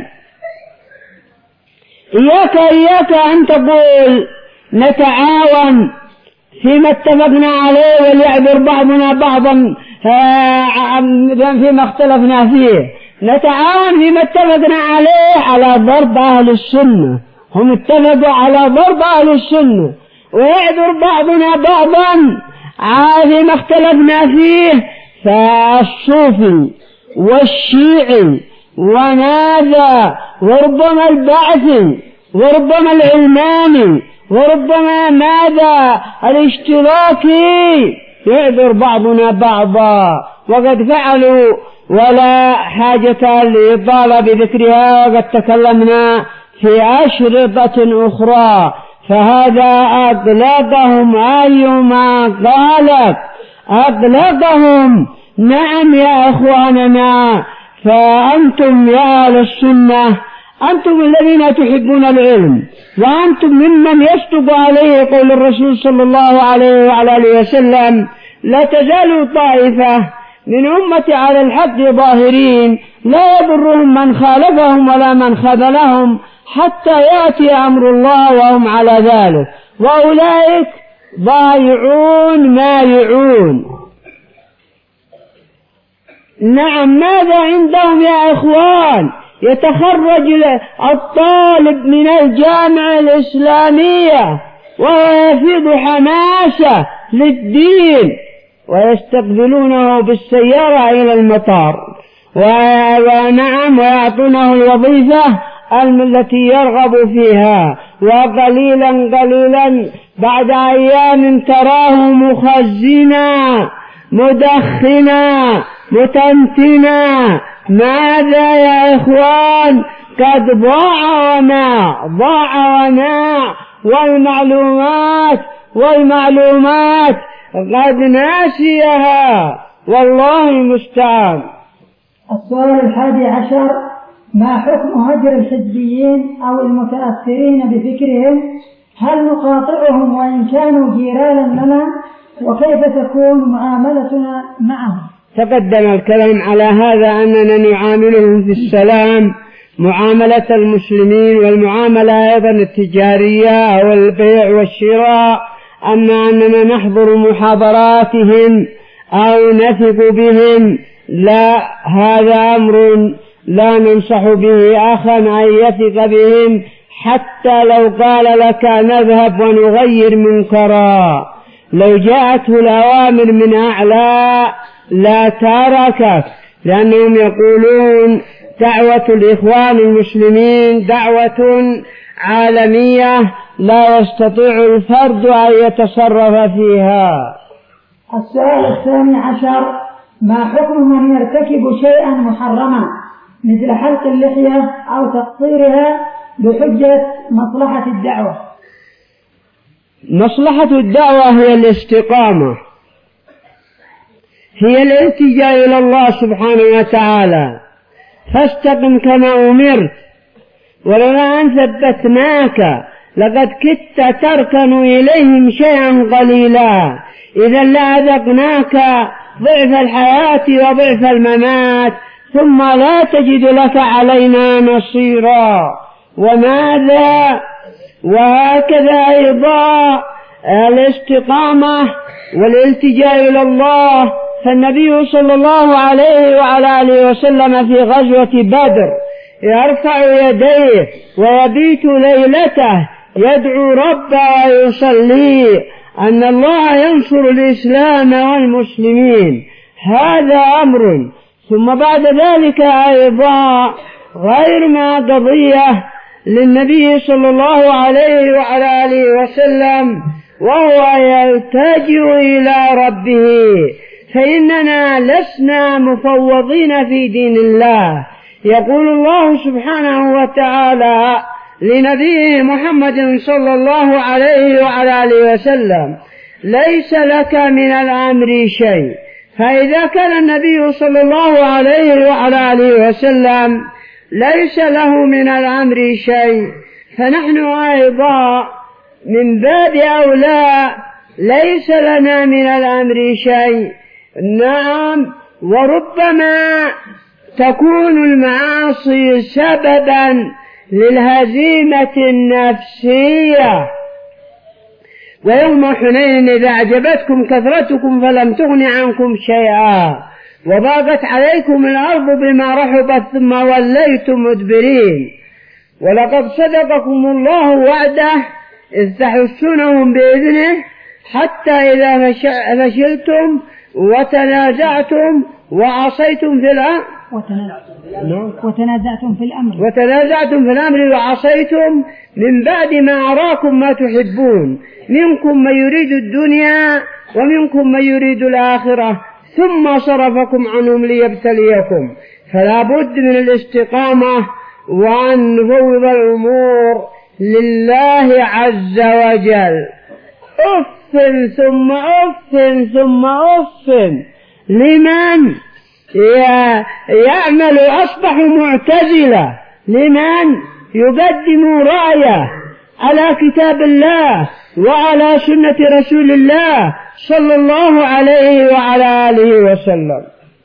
إياك إياك أن تقول نتعاون فيما اتفقنا عليه وليعذر بعضنا بعضا فيما اختلفنا فيه. نتعاون فيما اتفقنا عليه على ضرب أهل السنة، هم اتفقوا على ضرب أهل السنة، ويعذر بعضنا بعضا فيما اختلفنا فيه. فالصوفي والشيعي وماذا وربما البعثي وربما العلماني وربما ماذا الاشتراكي يعذر بعضنا بعضا، وقد فعلوا ولا حاجة لإطالة بذكرها، وقد تكلمنا في أشرطة أخرى. فهذا أطلقهم أيما قالت أطلقهم. نعم يا إخواننا، فأنتم يا أهل السنة أنتم الذين تحبون العلم، وأنتم ممن يصدق عليه قول الرسول صلى الله عليه وعلى آله وسلم: لا تزال طائفة من أمتي على الحق ظاهرين لا يضرهم من خالفهم ولا من خذلهم حتى يأتي أمر الله وهم على ذلك، وأولئك ضائعون مائعون. نعم، ماذا عندهم يا إخوان؟ يتخرج الطالب من الجامعة الإسلامية وهو يفيض حماسة للدين، ويستقبلونه بالسيارة إلى المطار، ونعم ويعطونه الوظيفة التي يرغب فيها، وقليلا قليلا بعد أيام تراه مخزنا مدخنا متنتنا. ماذا يا إخوان؟ قد ضاع وناع ضاع وناع والمعلومات والمعلومات قد ناسيها، والله المستعان. السؤال الحادي عشر: ما حكم هجر الحزبيين أو المتأثرين بفكرهم؟ هل نقاطعهم وإن كانوا جيرانا لنا؟ وكيف تكون معاملتنا معهم؟ تقدم الكلام على هذا أننا نعاملهم في السلام معاملة المسلمين، والمعاملة أيضا التجارية والبيع والشراء. أما أننا نحضر محاضراتهم أو نثق بهم لا، هذا أمر لا ننصح به أخا أن يثق بهم، حتى لو قال لك نذهب ونغير منكرا، لو جاءته الأوامر من أعلى لا تركك، لأنهم يقولون دعوة الإخوان المسلمين دعوة عالمية لا يستطيع الفرد أن يتصرف فيها. السؤال الثاني عشر: ما حكم من يرتكب شيئا محرما مثل حلق اللحية أو تقصيرها بحجة مصلحة الدعوة؟ مصلحة الدعوة هي الاستقامة، هي الالتجاء إلى الله سبحانه وتعالى، فاستقم كما أمرت، ولولا أن ثبتناك لقد كدت تركن إليهم شيئا قليلا، إذا لأذقناك ضعف الحياة وضعف الممات ثم لا تجد لك علينا نصيرا. وماذا؟ وهكذا أيضا الاستقامة والالتجاء إلى الله. فالنبي صلى الله عليه وعلى آله وسلم في غزوة بدر يرفع يديه ويبيت ليلته يدعو ربه ويصلي أن الله ينصر الإسلام والمسلمين، هذا أمر. ثم بعد ذلك أيضا غير ما قضية للنبي صلى الله عليه وعلى آله وسلم وهو يلتجئ إلى ربه، فإننا لسنا مفوضين في دين الله. يقول الله سبحانه وتعالى لنبيه محمد صلى الله عليه وعلى آله وسلم: ليس لك من الأمر شيء. فإذا كان النبي صلى الله عليه وعلى آله وسلم ليس له من الأمر شيء، فنحن أيضا من باب أولى ليس لنا من الأمر شيء. نعم، وربما تكون المعاصي سببا للهزيمة النفسية. ويوم حنين إذا أعجبتكم كثرتكم فلم تغن عنكم شيئا وضاقت عليكم الأرض بما رحبت ثم وليتم مدبرين، ولقد صدقكم الله وعده إذ تحسونهم بإذنه حتى إذا فشلتم وتنازعتم وعصيتم في الأمر وتنازعتم في الأمر وتنازعتم في الأمر وعصيتم من بعد ما أراكم ما تحبون، منكم من يريد الدنيا ومنكم من يريد الآخرة ثم صرفكم عنهم ليبتليكم. فلا بد من الاستقامة وأن نفوض الأمور لله عز وجل. أف ثم أف ثم أف لمن يعمل أصبح معتزلة، لمن يقدم رأيه على كتاب الله وعلى سنة رسول الله صلى الله عليه وعلى آله وسلم.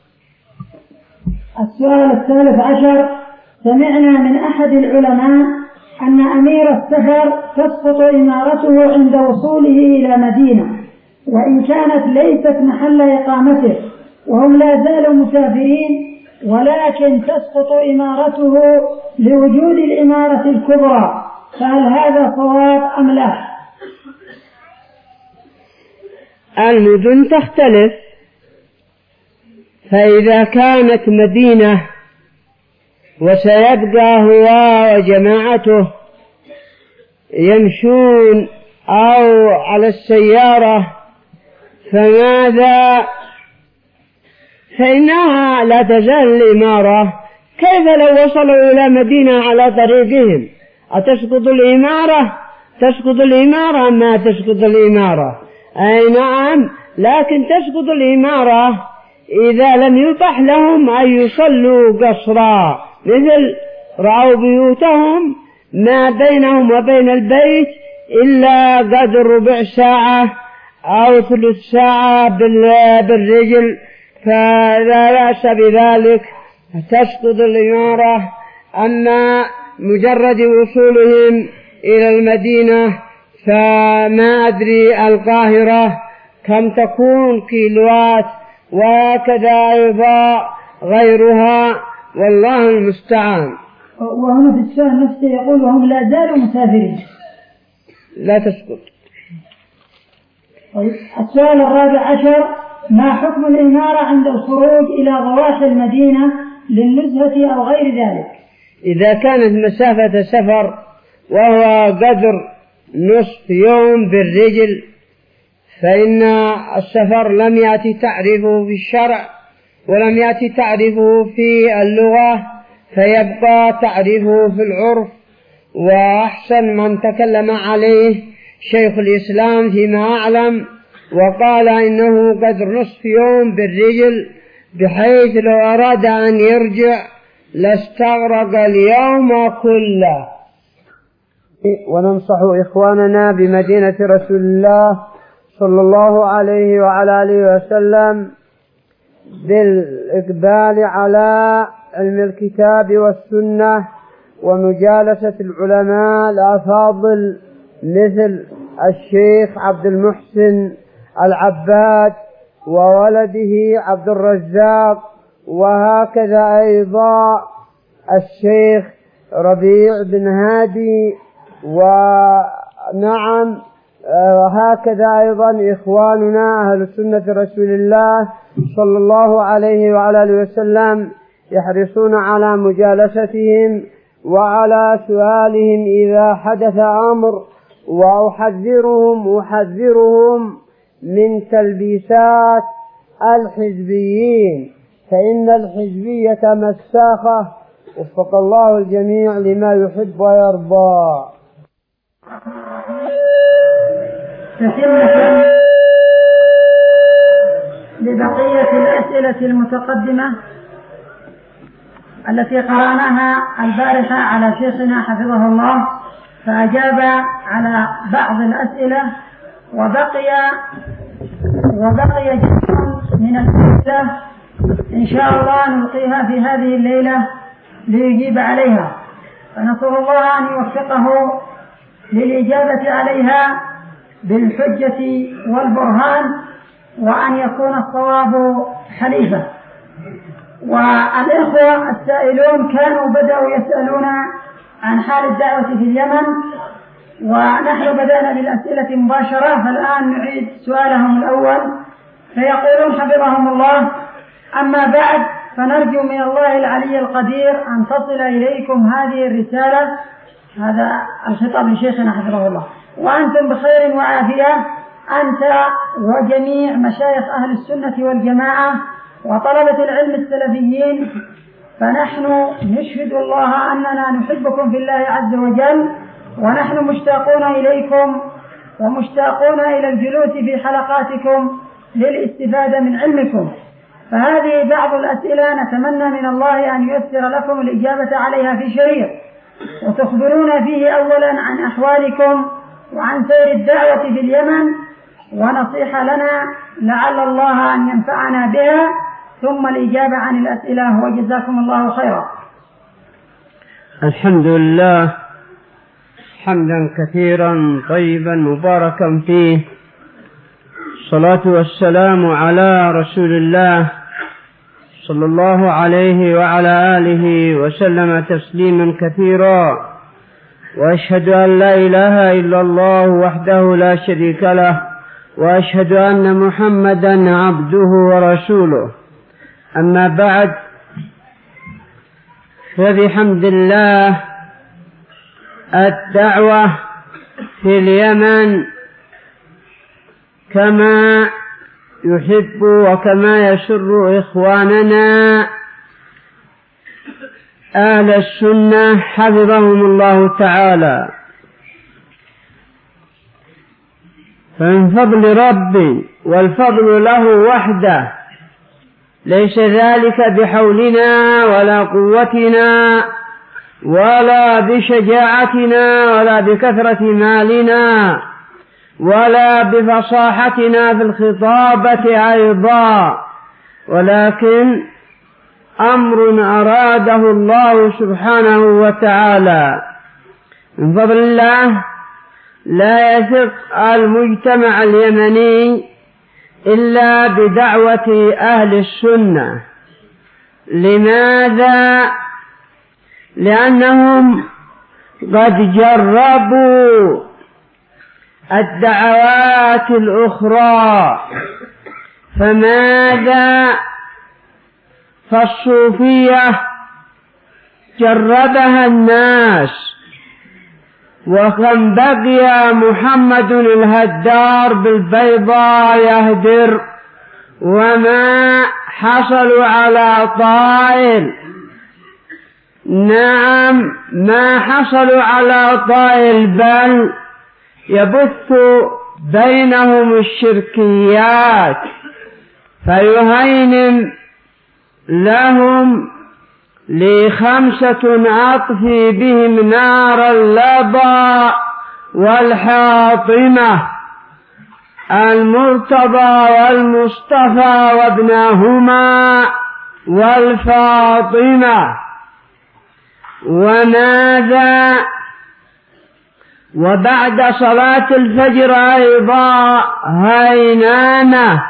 السؤال الثالث عشر: سمعنا من أحد العلماء أن أمير السفر تسقط إمارته عند وصوله إلى مدينة، وإن كانت ليست محل إقامته وهم لا زالوا مسافرين، ولكن تسقط إمارته لوجود الإمارة الكبرى، فهل هذا صواب أم لا؟ المدن تختلف، فإذا كانت مدينة وسيبقى هو وجماعته يمشون أو على السيارة فماذا؟ فإنها لا تزال الإمارة. كيف لو وصلوا إلى مدينة على طريقهم؟ أتسقط الإمارة؟ تسقط الإمارة ما تسقط الإمارة؟ أي نعم، لكن تسقط الإمارة إذا لم يبح لهم أن يصلوا قصرا، مثل رأوا بيوتهم ما بينهم وبين البيت إلا قدر ربع ساعة أو ثلث ساعة بالرجل، فلا بأس بذلك، تسقط الإمارة. أما مجرد وصولهم إلى المدينة فما أدري القاهرة كم تكون كيلوات، وكذا أيضا غيرها، والله المستعان. وهنا في السؤال نفسه يقول وهم لا زالوا مسافرين، لا تسقط. طيب السؤال الرابع عشر: ما حكم الإمارة عند الخروج إلى ضواحي المدينة للنزهة أو غير ذلك؟ إذا كانت مسافة سفر وهو قدر نصف يوم بالرجل فإن السفر لم يأتي تعريفه في الشرع ولم يأتي تعريفه في اللغة، فيبقى تعريفه في العرف. وأحسن من تكلم عليه شيخ الإسلام فيما أعلم، وقال إنه قدر نصف يوم بالرجل، بحيث لو أراد أن يرجع لاستغرق اليوم كله. وننصح إخواننا بمدينة رسول الله صلى الله عليه وعلى آله وسلم بالإقبال على علم الكتاب والسنة ومجالسة العلماء الأفاضل مثل الشيخ عبد المحسن العباد وولده عبد الرزاق، وهكذا أيضا الشيخ ربيع بن هادي، ونعم وهكذا أيضا إخواننا أهل سنة رسول الله صلى الله عليه وعلى آله وسلم يحرصون على مجالستهم وعلى سؤالهم إذا حدث أمر، وأحذرهم أحذرهم من تلبيسات الحزبيين، فإن الحزبية مساخة، وفق الله الجميع لما يحب ويرضى. تتمة لبقية الأسئلة المتقدمة التي قرأناها البارحة على شيخنا حفظه الله، فأجاب على بعض الأسئلة، وبقي وبقي جزء من الأسئلة إن شاء الله نلقيها في هذه الليلة ليجيب عليها، فنسأل الله أن يوفقه للإجابة عليها بالحجة والبرهان، وأن يكون الصواب حليفا. والإخوة السائلون كانوا بدأوا يسألون عن حال الدعوة في اليمن، ونحن بدأنا بالأسئلة مباشرة، فالآن نعيد سؤالهم الأول، فيقولون حفظهم الله: أما بعد، فنرجو من الله العلي القدير أن تصل إليكم هذه الرسالة. هذا الخطاب لشيخنا حفظه الله. وأنتم بخير وعافية، أنت وجميع مشايخ أهل السنة والجماعة وطلبة العلم السلفيين، فنحن نشهد الله أننا نحبكم في الله عز وجل، ونحن مشتاقون إليكم ومشتاقون إلى الجلوس في حلقاتكم للاستفادة من علمكم. فهذه بعض الأسئلة نتمنى من الله أن ييسر لكم الإجابة عليها في شريط، وتخبرون فيه أولا عن أحوالكم وعن سير الدعوة في اليمن، ونصيحة لنا لعل الله أن ينفعنا بها، ثم الإجابة عن الأسئلة، وجزاكم الله خيرا. الحمد لله حمدا كثيرا طيبا مباركا فيه، الصلاة والسلام على رسول الله صلى الله عليه وعلى آله وسلم تسليما كثيرا، وأشهد أن لا إله إلا الله وحده لا شريك له، وأشهد أن محمدا عبده ورسوله. أما بعد، فبحمد الله الدعوة في اليمن كما يحب وكما يسر إخواننا أهل السنة حفظهم الله تعالى، فمن فضل ربي والفضل له وحده، ليس ذلك بحولنا ولا قوتنا ولا بشجاعتنا ولا بكثرة مالنا ولا بفصاحتنا في الخطابة أيضا، ولكن أمر أراده الله سبحانه وتعالى. من فضل الله لا يثق المجتمع اليمني إلا بدعوة أهل السنة. لماذا؟ لأنهم قد جربوا الدعوات الأخرى. فماذا؟ فالصوفية جربها الناس، وكم بقي محمد الهدار بالبيضاء يهدر وما حصلوا على طائل. نعم، ما حصلوا على طائل، بل يبث بينهم الشركيات، فيهينم لهم لخمسة أطفي بهم نار اللظى والحاطمة، المرتضى والمصطفى وابنهما والفاطمة. وماذا؟ وبعد صلاة الفجر أيضا هينانة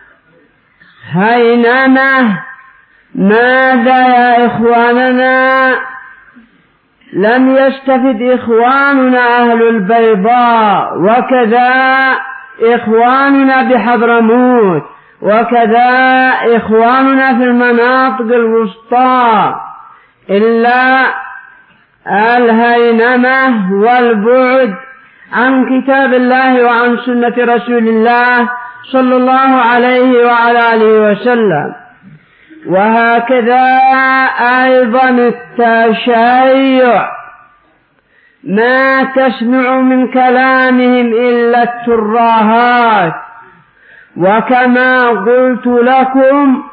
هينانة. ماذا يا إخواننا؟ لم يستفد إخواننا أهل البيضاء، وكذا إخواننا بحضرموت، وكذا إخواننا في المناطق الوسطى، إلا الهينمة والبعد عن كتاب الله وعن سنة رسول الله صلى الله عليه وعلى آله وسلم. وهكذا أيضا التشيع، ما تسمع من كلامهم إلا التراهات. وكما قلت لكم،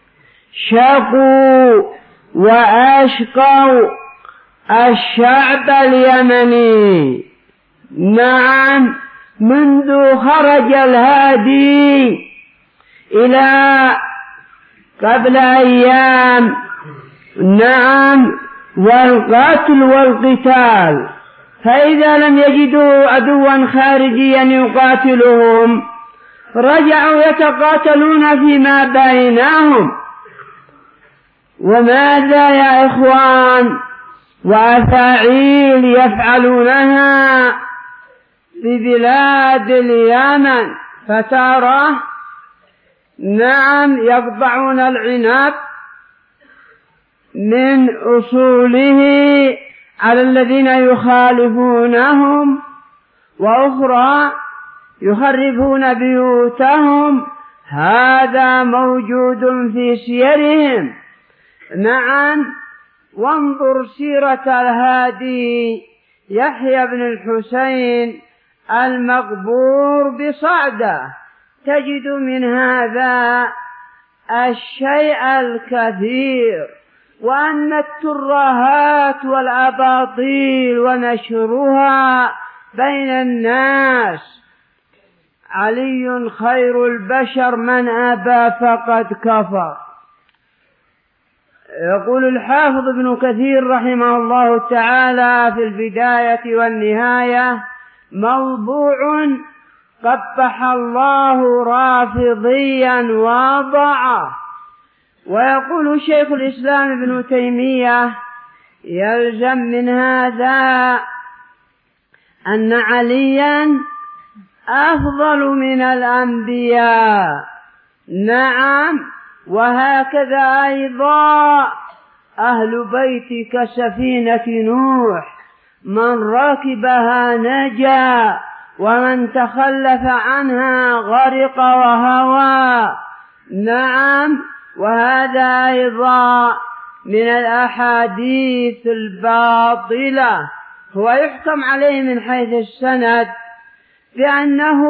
شقوا وأشقوا الشعب اليمني. نعم، منذ خرج الهادي إلى قبل أيام، نعم، والقتل والقتال، فإذا لم يجدوا عدوا خارجيا يقاتلهم رجعوا يتقاتلون فيما بينهم. وماذا يا إخوان؟ وأفاعيل يفعلونها في بلاد اليمن، فترى نعم يقطعون العنب من أصوله على الذين يخالفونهم، وأخرى يخربون بيوتهم. هذا موجود في سيرهم. نعم. وانظر سيرة الهادي يحيى بن الحسين المقبور بصعدة، تجد من هذا الشيء الكثير، وأن الترهات والأباطيل ونشرها بين الناس. علي خير البشر، من أبى فقد كفر. يقول الحافظ ابن كثير رحمه الله تعالى في البداية والنهاية: موضوع قبح الله رافضيا وضعه. ويقول شيخ الإسلام ابن تيمية: يلزم من هذا أن عليا أفضل من الأنبياء. نعم. وهكذا أيضا أهل بيت كسفينة نوح، من ركبها نجا ومن تخلف عنها غرق وهوى. نعم. وهذا أيضا من الأحاديث الباطلة. هو يحكم عليه من حيث السند بأنه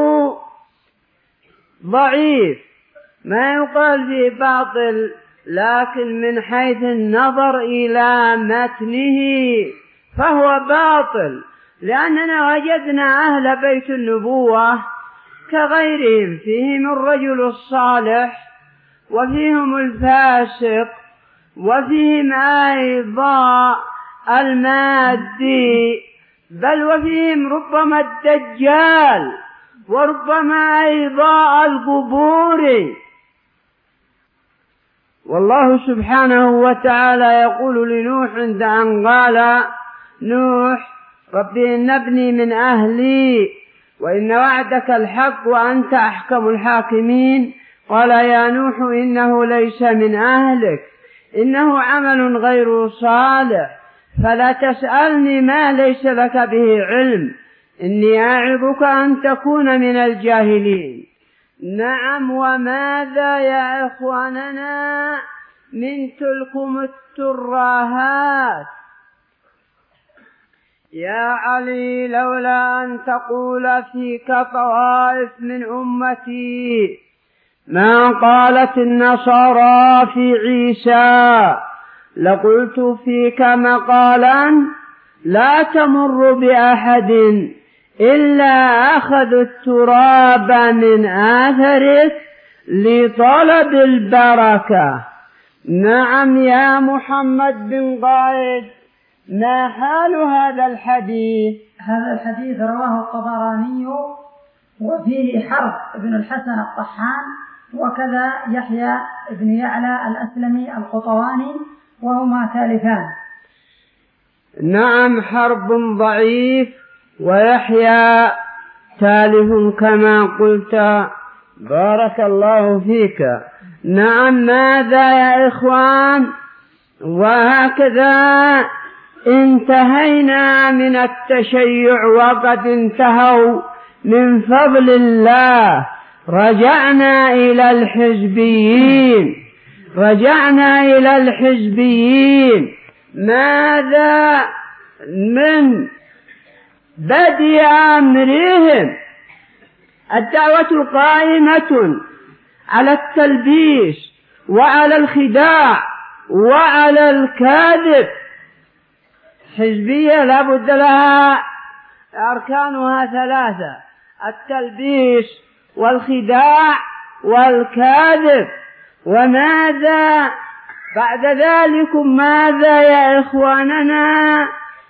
ضعيف، ما يقال فيه باطل، لكن من حيث النظر إلى متنه فهو باطل، لأننا وجدنا أهل بيت النبوة كغيرهم، فيهم الرجل الصالح وفيهم الفاسق وفيهم أيضا المادي، بل وفيهم ربما الدجال وربما أيضا القبور. والله سبحانه وتعالى يقول لنوح عند أن قال نوح: ربي إن ابني من أهلي وإن وعدك الحق وأنت أحكم الحاكمين. قال يا نوح إنه ليس من أهلك، إنه عمل غير صالح، فلا تسألني ما ليس لك به علم، إني أعظك أن تكون من الجاهلين. نعم. وماذا يا إخواننا من تلكم الترهات؟ يا علي لولا أن تقول فيك طوائف من أمتي ما قالت النصارى في عيسى، لقلت فيك مقالا لا تمر بأحد إلا أخذ التراب من آثرك لطلب البركة. نعم. يا محمد بن قائد، ما حال هذا الحديث؟ هذا الحديث رواه الطبراني، وفيه حرب بن الحسن الطحان، وكذا يحيى بن يعلى الأسلمي القطواني، وهما ثالثان. نعم. حرب ضعيف ويحيى ثالث كما قلت، بارك الله فيك. نعم. ماذا يا إخوان؟ وهكذا انتهينا من التشيع، وقد انتهوا من فضل الله. رجعنا إلى الحزبيين، رجعنا إلى الحزبيين. ماذا من بدء أمرهم؟ الدعوة قائمة على التلبيس وعلى الخداع وعلى الكاذب. حزبية لا بد لها أركانها ثلاثة: التلبيس والخداع والكاذب. وماذا بعد ذلك؟ ماذا يا إخواننا؟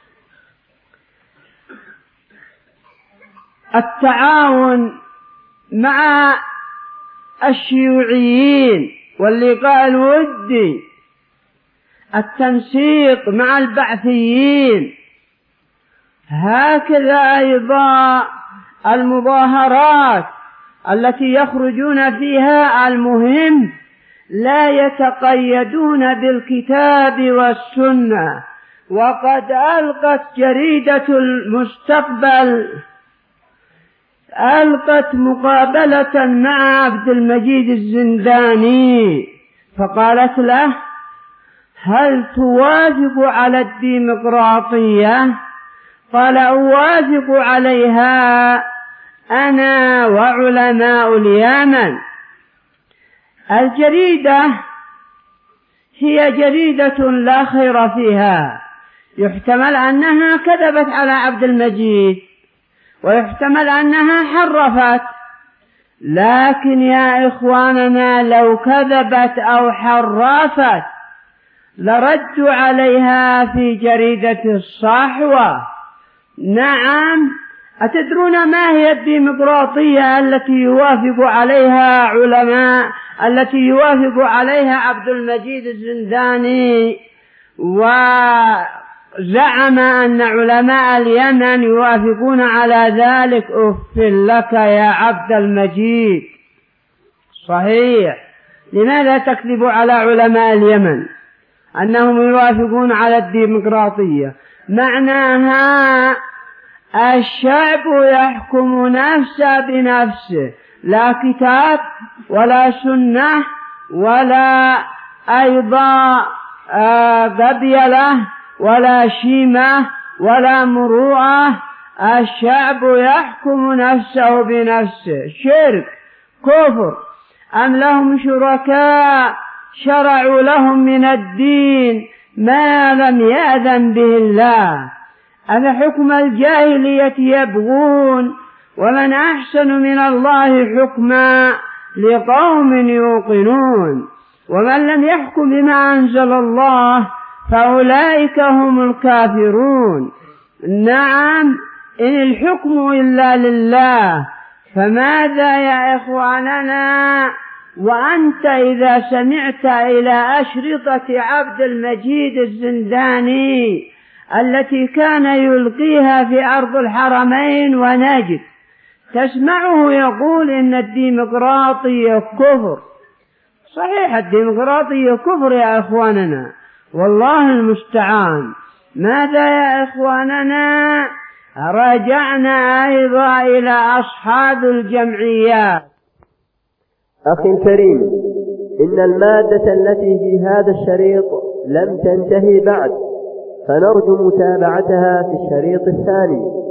التعاون مع الشيوعيين واللقاء الودي، التنسيق مع البعثيين، هكذا أيضا المظاهرات التي يخرجون فيها. المهم لا يتقيدون بالكتاب والسنة. وقد ألقت جريدة المستقبل ألقت مقابلة مع عبد المجيد الزنداني، فقالت له: هل توافق على الديمقراطية؟ قال: أوافق عليها أنا وعلماء اليمن. الجريدة هي جريدة لا خير فيها، يحتمل أنها كذبت على عبد المجيد، ويحتمل أنها حرفت، لكن يا إخواننا لو كذبت أو حرفت لردوا عليها في جريدة الصحوة. نعم، أتدرون ما هي الديمقراطية التي يوافق عليها علماء التي يوافق عليها عبد المجيد الزنداني، وزعم أن علماء اليمن يوافقون على ذلك؟ أف لك يا عبد المجيد. صحيح، لماذا تكذب على علماء اليمن أنهم يوافقون على الديمقراطية؟ معناها الشعب يحكم نفسه بنفسه، لا كتاب ولا سنة ولا أيضا قبيلة ولا شيمة ولا مروءة. الشعب يحكم نفسه بنفسه. شرك، كفر. أم لهم شركاء شرعوا لهم من الدين ما لم يأذن به الله؟ أفحكم الجاهلية يبغون ومن أحسن من الله حكما لقوم يوقنون. ومن لم يحكم بما أنزل الله فأولئك هم الكافرون. نعم، إن الحكم إلا لله. فماذا يا إخواننا وأنت إذا سمعت إلى أشرطة عبد المجيد الزنداني التي كان يلقيها في أرض الحرمين ونجد، تسمعه يقول إن الديمقراطية كفر. صحيح، الديمقراطية كفر يا إخواننا، والله المستعان. ماذا يا إخواننا؟ رجعنا أيضا إلى أصحاب الجمعيات. أخي الكريم، إن المادة التي في هذا الشريط لم تنتهي بعد، فنرجو متابعتها في الشريط الثاني.